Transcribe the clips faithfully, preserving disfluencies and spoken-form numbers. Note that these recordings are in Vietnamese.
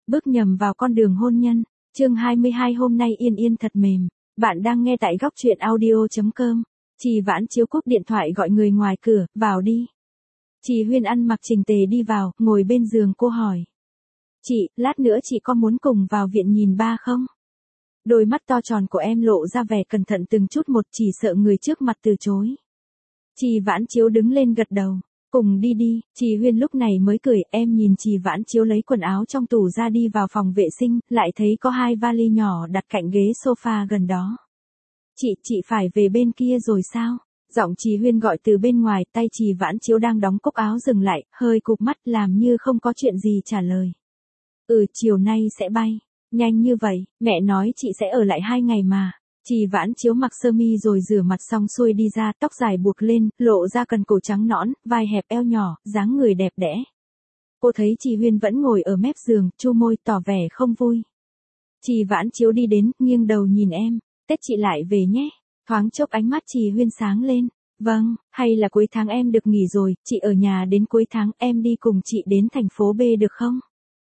bước nhầm vào con đường hôn nhân. Chương hai mươi hai hôm nay Yên Yên thật mềm. Bạn đang nghe tại góc truyện audio chấm com. Chị Vãn Chiếu cúp điện thoại gọi người ngoài cửa, vào đi. Chị Huyên ăn mặc chỉnh tề đi vào, ngồi bên giường cô hỏi. Chị, lát nữa chị có muốn cùng vào viện nhìn ba không? Đôi mắt to tròn của em lộ ra vẻ cẩn thận từng chút một, chỉ sợ người trước mặt từ chối. Chị Vãn Chiếu đứng lên gật đầu. Cùng đi đi, chị Huyên lúc này mới cười. Em nhìn chị Vãn Chiếu lấy quần áo trong tủ ra đi vào phòng vệ sinh, lại thấy có hai vali nhỏ đặt cạnh ghế sofa gần đó. Chị, chị phải về bên kia rồi sao? Giọng chị Huyên gọi từ bên ngoài, tay chị Vãn Chiếu đang đóng cúc áo dừng lại, hơi cụp mắt làm như không có chuyện gì trả lời. Ừ, chiều nay sẽ bay. Nhanh như vậy, mẹ nói chị sẽ ở lại hai ngày mà. Chị Vãn Chiếu mặc sơ mi rồi rửa mặt xong xuôi đi ra, tóc dài buộc lên, lộ ra cần cổ trắng nõn, vai hẹp eo nhỏ, dáng người đẹp đẽ. Cô thấy chị Huyên vẫn ngồi ở mép giường, chu môi tỏ vẻ không vui. Chị Vãn Chiếu đi đến, nghiêng đầu nhìn em, Tết chị lại về nhé. Thoáng chốc ánh mắt chị Huyên sáng lên. Vâng, hay là cuối tháng em được nghỉ rồi, chị ở nhà đến cuối tháng, em đi cùng chị đến thành phố B được không?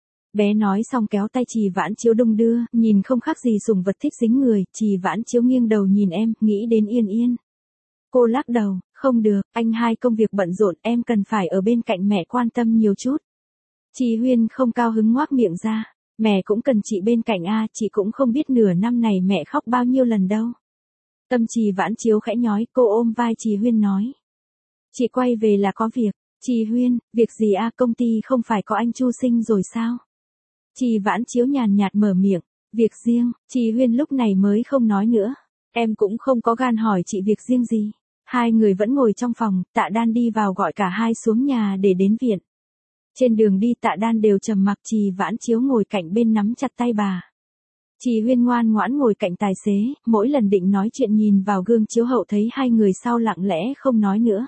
Bé nói xong kéo tay chị Vãn Chiếu đung đưa, nhìn không khác gì sủng vật thích dính người. Chị Vãn Chiếu nghiêng đầu nhìn em, nghĩ đến Yên Yên. Cô lắc đầu, không được, anh hai công việc bận rộn, em cần phải ở bên cạnh mẹ quan tâm nhiều chút. Chị Huyên không cao hứng ngoác miệng ra, mẹ cũng cần chị bên cạnh a, chị cũng không biết nửa năm này mẹ khóc bao nhiêu lần đâu. Tâm chị Vãn Chiếu khẽ nhói, cô ôm vai chị Huyên nói. Chị quay về là có việc. Chị Huyên, việc gì a, công ty không phải có anh Chu Sinh rồi sao? Chị Vãn Chiếu nhàn nhạt mở miệng, việc riêng. Chị Huyên lúc này mới không nói nữa. Em cũng không có gan hỏi chị việc riêng gì. Hai người vẫn ngồi trong phòng, Tạ Đan đi vào gọi cả hai xuống nhà để đến viện. Trên đường đi Tạ Đan đều trầm mặc, chị Vãn Chiếu ngồi cạnh bên nắm chặt tay bà. Chị Huyên ngoan ngoãn ngồi cạnh tài xế, mỗi lần định nói chuyện nhìn vào gương chiếu hậu thấy hai người sau lặng lẽ không nói nữa.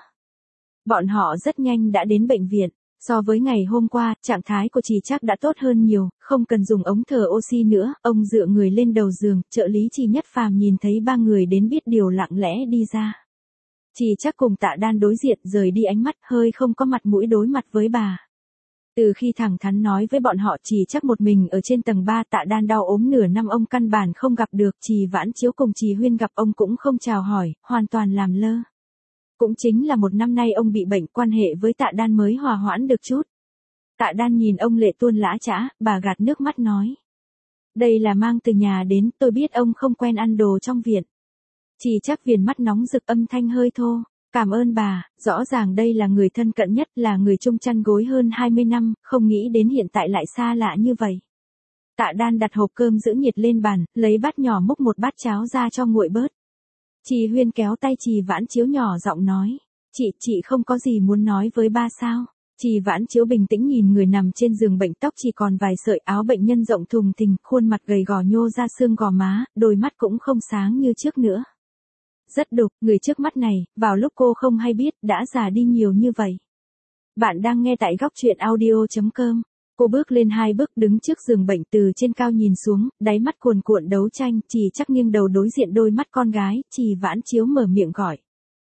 Bọn họ rất nhanh đã đến bệnh viện. So với ngày hôm qua, trạng thái của chị chắc đã tốt hơn nhiều, không cần dùng ống thở oxy nữa. Ông dựa người lên đầu giường, trợ lý chị Nhất Phàm nhìn thấy ba người đến biết điều lặng lẽ đi ra. Chị chắc cùng Tạ Đan đối diện, rời đi ánh mắt, hơi không có mặt mũi đối mặt với bà. Từ khi thẳng thắn nói với bọn họ chị chắc một mình ở trên tầng ba, Tạ Đan đau ốm nửa năm ông căn bản không gặp được. Chị Vãn Chiếu cùng chị Huyên gặp ông cũng không chào hỏi, hoàn toàn làm lơ. Cũng chính là một năm nay ông bị bệnh, quan hệ với Tạ Đan mới hòa hoãn được chút. Tạ Đan nhìn ông lệ tuôn lã chã, bà gạt nước mắt nói. Đây là mang từ nhà đến, tôi biết ông không quen ăn đồ trong viện. Chị chắc viền mắt nóng rực, âm thanh hơi thô. Cảm ơn bà, rõ ràng đây là người thân cận nhất, là người chung chăn gối hơn hai mươi năm, không nghĩ đến hiện tại lại xa lạ như vậy. Tạ Đan đặt hộp cơm giữ nhiệt lên bàn, lấy bát nhỏ múc một bát cháo ra cho nguội bớt. Chị Huyên kéo tay chị Vãn Chiếu nhỏ giọng nói. Chị, chị không có gì muốn nói với ba sao? Chị Vãn Chiếu bình tĩnh nhìn người nằm trên giường bệnh, tóc chỉ còn vài sợi, áo bệnh nhân rộng thùng thình, khuôn mặt gầy gò nhô ra xương gò má, đôi mắt cũng không sáng như trước nữa. Rất đục, người trước mắt này, vào lúc cô không hay biết, đã già đi nhiều như vậy. Bạn đang nghe tại góc truyện audio chấm com. Cô bước lên hai bước, đứng trước giường bệnh, từ trên cao nhìn xuống, đáy mắt cuồn cuộn đấu tranh. Chị chắc nghiêng đầu đối diện đôi mắt con gái, chị Vãn Chiếu mở miệng gọi.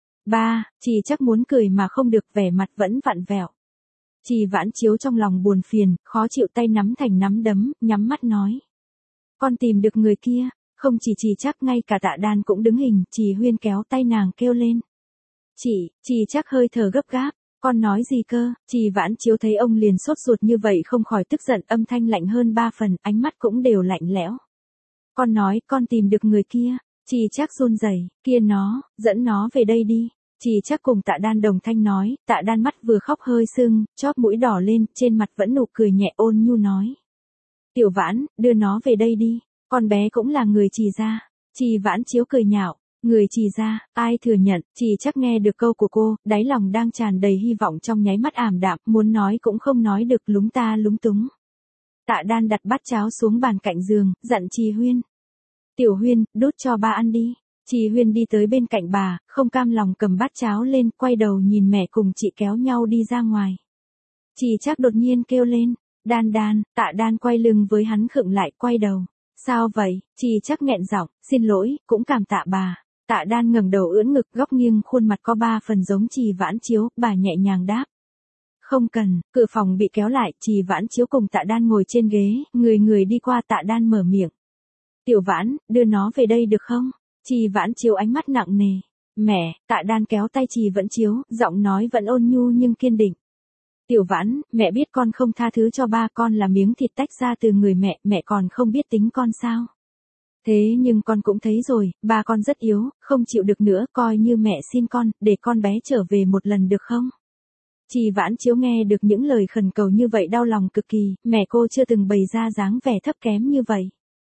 Ba, chị chắc muốn cười mà không được, vẻ mặt vẫn vặn vẹo. Chị Vãn Chiếu trong lòng buồn phiền, khó chịu, tay nắm thành nắm đấm, nhắm mắt nói. Con tìm được người kia. Không chỉ chị chắc, ngay cả Tạ Đan cũng đứng hình. Chị Huyên kéo tay nàng kêu lên. Chị, chị chắc hơi thở gấp gáp. Con nói gì cơ? Chị Vãn Chiếu thấy ông liền sốt ruột như vậy không khỏi tức giận, âm thanh lạnh hơn ba phần, ánh mắt cũng đều lạnh lẽo. Con nói, con tìm được người kia. Chị chắc run rẩy, kia nó, dẫn nó về đây đi. Chị chắc cùng Tạ Đan đồng thanh nói. Tạ Đan mắt vừa khóc hơi sưng, chóp mũi đỏ lên, trên mặt vẫn nụ cười nhẹ ôn nhu nói. Tiểu Vãn, đưa nó về đây đi. Con bé cũng là người chị gia. Chị Vãn Chiếu cười nhạo. Người chị gia, ai thừa nhận. Chị chắc nghe được câu của cô, đáy lòng đang tràn đầy hy vọng trong nháy mắt ảm đạm, muốn nói cũng không nói được, lúng ta lúng túng. Tạ Đan đặt bát cháo xuống bàn cạnh giường, dặn chị Huyên. Tiểu Huyên, đút cho ba ăn đi. Chị Huyên đi tới bên cạnh bà, không cam lòng cầm bát cháo lên, quay đầu nhìn mẹ cùng chị kéo nhau đi ra ngoài. Chị chắc đột nhiên kêu lên. Đan Đan. Tạ Đan quay lưng với hắn khựng lại, quay đầu. Sao vậy? Chị chắc nghẹn giọng, xin lỗi, cũng cảm tạ bà. Tạ Đan ngẩng đầu ưỡn ngực, góc nghiêng khuôn mặt có ba phần giống chị Vãn Chiếu, bà nhẹ nhàng đáp. Không cần, cửa phòng bị kéo lại, Trì Vãn Chiếu cùng Tạ Đan ngồi trên ghế, người người đi qua Tạ Đan mở miệng. Tiểu Vãn, đưa nó về đây được không? Trì Vãn Chiếu ánh mắt nặng nề. Mẹ, Tạ Đan kéo tay Trì Vãn Chiếu, giọng nói vẫn ôn nhu nhưng kiên định. Tiểu Vãn, mẹ biết con không tha thứ cho ba, con là miếng thịt tách ra từ người mẹ, mẹ còn không biết tính con sao? Thế nhưng con cũng thấy rồi, ba con rất yếu, không chịu được nữa, coi như mẹ xin con, để con bé trở về một lần được không? Trì Vãn Chiếu nghe được những lời khẩn cầu như vậy đau lòng cực kỳ, mẹ cô chưa từng bày ra dáng vẻ thấp kém như vậy.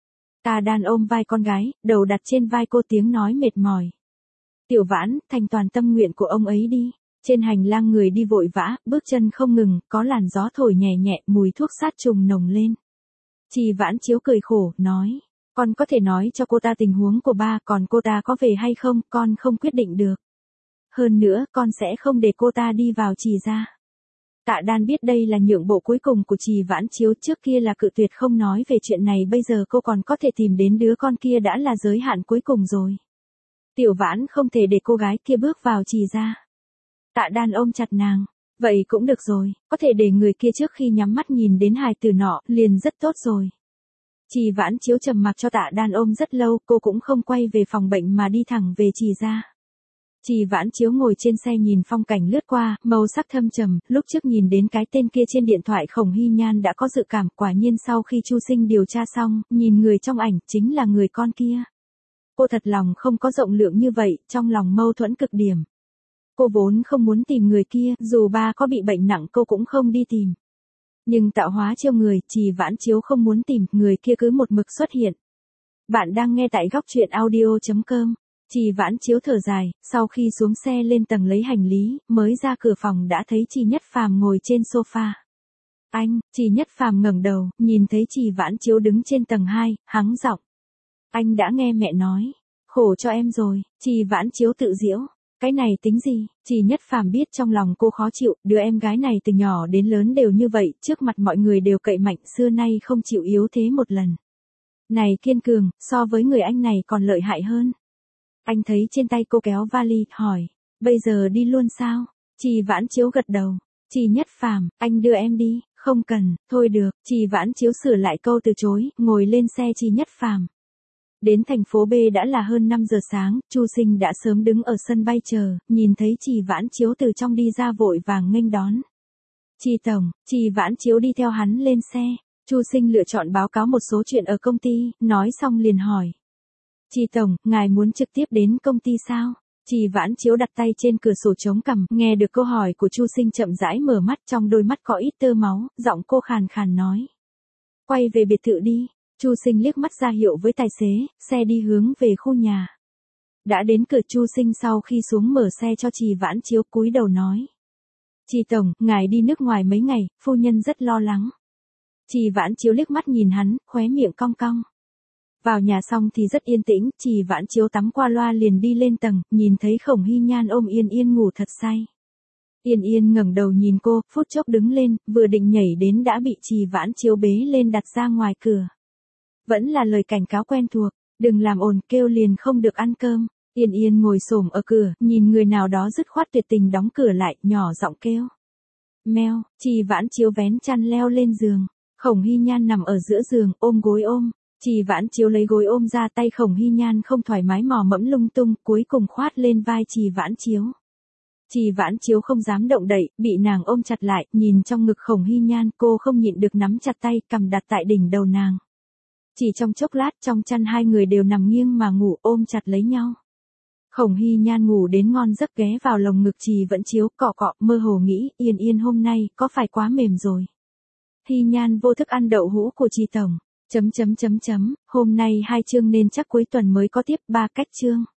Tạ Đan ôm vai con gái, đầu đặt trên vai cô, tiếng nói mệt mỏi. Tiểu Vãn, thành toàn tâm nguyện của ông ấy đi. Trên hành lang người đi vội vã, bước chân không ngừng, có làn gió thổi nhẹ nhẹ, mùi thuốc sát trùng nồng lên. Trì Vãn Chiếu cười khổ, nói, con có thể nói cho cô ta tình huống của ba, còn cô ta có về hay không, con không quyết định được. Hơn nữa, con sẽ không để cô ta đi vào Trì gia. Tạ Đan biết đây là nhượng bộ cuối cùng của Trì Vãn Chiếu, trước kia là cự tuyệt không nói về chuyện này, bây giờ cô còn có thể tìm đến đứa con kia đã là giới hạn cuối cùng rồi. Tiểu Vãn không thể để cô gái kia bước vào Trì gia. Tạ Đan ôm chặt nàng, vậy cũng được rồi, có thể để người kia trước khi nhắm mắt nhìn đến hài tử nọ, liền rất tốt rồi. Trì Vãn Chiếu trầm mặc cho Tạ Đan ôm rất lâu, cô cũng không quay về phòng bệnh mà đi thẳng về Trì gia. Trì Vãn Chiếu ngồi trên xe nhìn phong cảnh lướt qua, màu sắc thâm trầm, lúc trước nhìn đến cái tên kia trên điện thoại Khổng Hy Nhan đã có dự cảm, quả nhiên sau khi Chu Sinh điều tra xong, nhìn người trong ảnh, chính là người con kia. Cô thật lòng không có rộng lượng như vậy, trong lòng mâu thuẫn cực điểm. Cô vốn không muốn tìm người kia, dù ba có bị bệnh nặng cô cũng không đi tìm. Nhưng tạo hóa trêu người, Trì Vãn Chiếu không muốn tìm, người kia cứ một mực xuất hiện. Bạn đang nghe tại góc truyện audio chấm com. Trì Vãn Chiếu thở dài, sau khi xuống xe lên tầng lấy hành lý, mới ra cửa phòng đã thấy Trì Nhất Phàm ngồi trên sofa. Anh, Trì Nhất Phàm ngẩng đầu, nhìn thấy Trì Vãn Chiếu đứng trên tầng hai, hắng giọng. Anh đã nghe mẹ nói, khổ cho em rồi. Trì Vãn Chiếu tự giễu. Cái này tính gì? Trì Nhất Phàm biết trong lòng cô khó chịu, đứa em gái này từ nhỏ đến lớn đều như vậy, trước mặt mọi người đều cậy mạnh, xưa nay không chịu yếu thế một lần. Này kiên cường, so với người anh này còn lợi hại hơn. Anh thấy trên tay cô kéo vali, hỏi, bây giờ đi luôn sao? Trì Vãn Chiếu gật đầu. Trì Nhất Phàm, anh đưa em đi. Không cần, thôi được. Trì Vãn Chiếu sửa lại câu từ chối, ngồi lên xe Trì Nhất Phàm. Đến thành phố B đã là hơn năm giờ sáng, Chu Sinh đã sớm đứng ở sân bay chờ, nhìn thấy Trì Vãn Chiếu từ trong đi ra vội vàng nghênh đón. Trì tổng, Trì Vãn Chiếu đi theo hắn lên xe. Chu Sinh lựa chọn báo cáo một số chuyện ở công ty, nói xong liền hỏi. Trì tổng, ngài muốn trực tiếp đến công ty sao? Trì Vãn Chiếu đặt tay trên cửa sổ chống cằm, nghe được câu hỏi của Chu Sinh chậm rãi mở mắt, trong đôi mắt có ít tơ máu, giọng cô khàn khàn nói. Quay về biệt thự đi. Chu Sinh liếc mắt ra hiệu với tài xế, xe đi hướng về khu nhà. Đã đến cửa, Chu Sinh sau khi xuống mở xe cho Trì Vãn Chiếu, cúi đầu nói. Trì tổng, ngài đi nước ngoài mấy ngày, phu nhân rất lo lắng. Trì Vãn Chiếu liếc mắt nhìn hắn, khóe miệng cong cong. Vào nhà xong thì rất yên tĩnh, Trì Vãn Chiếu tắm qua loa liền đi lên tầng, nhìn thấy Khổng Hy Nhan ôm Yên Yên ngủ thật say. Yên Yên ngẩng đầu nhìn cô, phút chốc đứng lên, vừa định nhảy đến đã bị Trì Vãn Chiếu bế lên đặt ra ngoài cửa. Vẫn là lời cảnh cáo quen thuộc, đừng làm ồn, kêu liền không được ăn cơm. Yên Yên ngồi xổm ở cửa, nhìn người nào đó dứt khoát tuyệt tình đóng cửa lại, nhỏ giọng kêu. Meo, Trì Vãn Chiếu vén chăn leo lên giường. Khổng Hy Nhan nằm ở giữa giường, ôm gối ôm. Trì Vãn Chiếu lấy gối ôm ra, tay Khổng Hy Nhan không thoải mái mò mẫm lung tung, cuối cùng khoát lên vai Trì Vãn Chiếu. Trì Vãn Chiếu không dám động đậy, bị nàng ôm chặt lại, nhìn trong ngực Khổng Hy Nhan, cô không nhịn được nắm chặt tay, cầm đặt tại đỉnh đầu nàng. Chỉ trong chốc lát, trong chăn hai người đều nằm nghiêng mà ngủ, ôm chặt lấy nhau. Khổng Hy Nhan ngủ đến ngon giấc, ghé vào lồng ngực Trì Vãn Chiếu, cọ cọ, mơ hồ nghĩ, Yên Yên hôm nay có phải quá mềm rồi. Hy Nhan vô thức ăn đậu hũ của Trì tổng. Chấm chấm chấm chấm, hôm nay hai chương nên chắc cuối tuần mới có tiếp ba cách chương.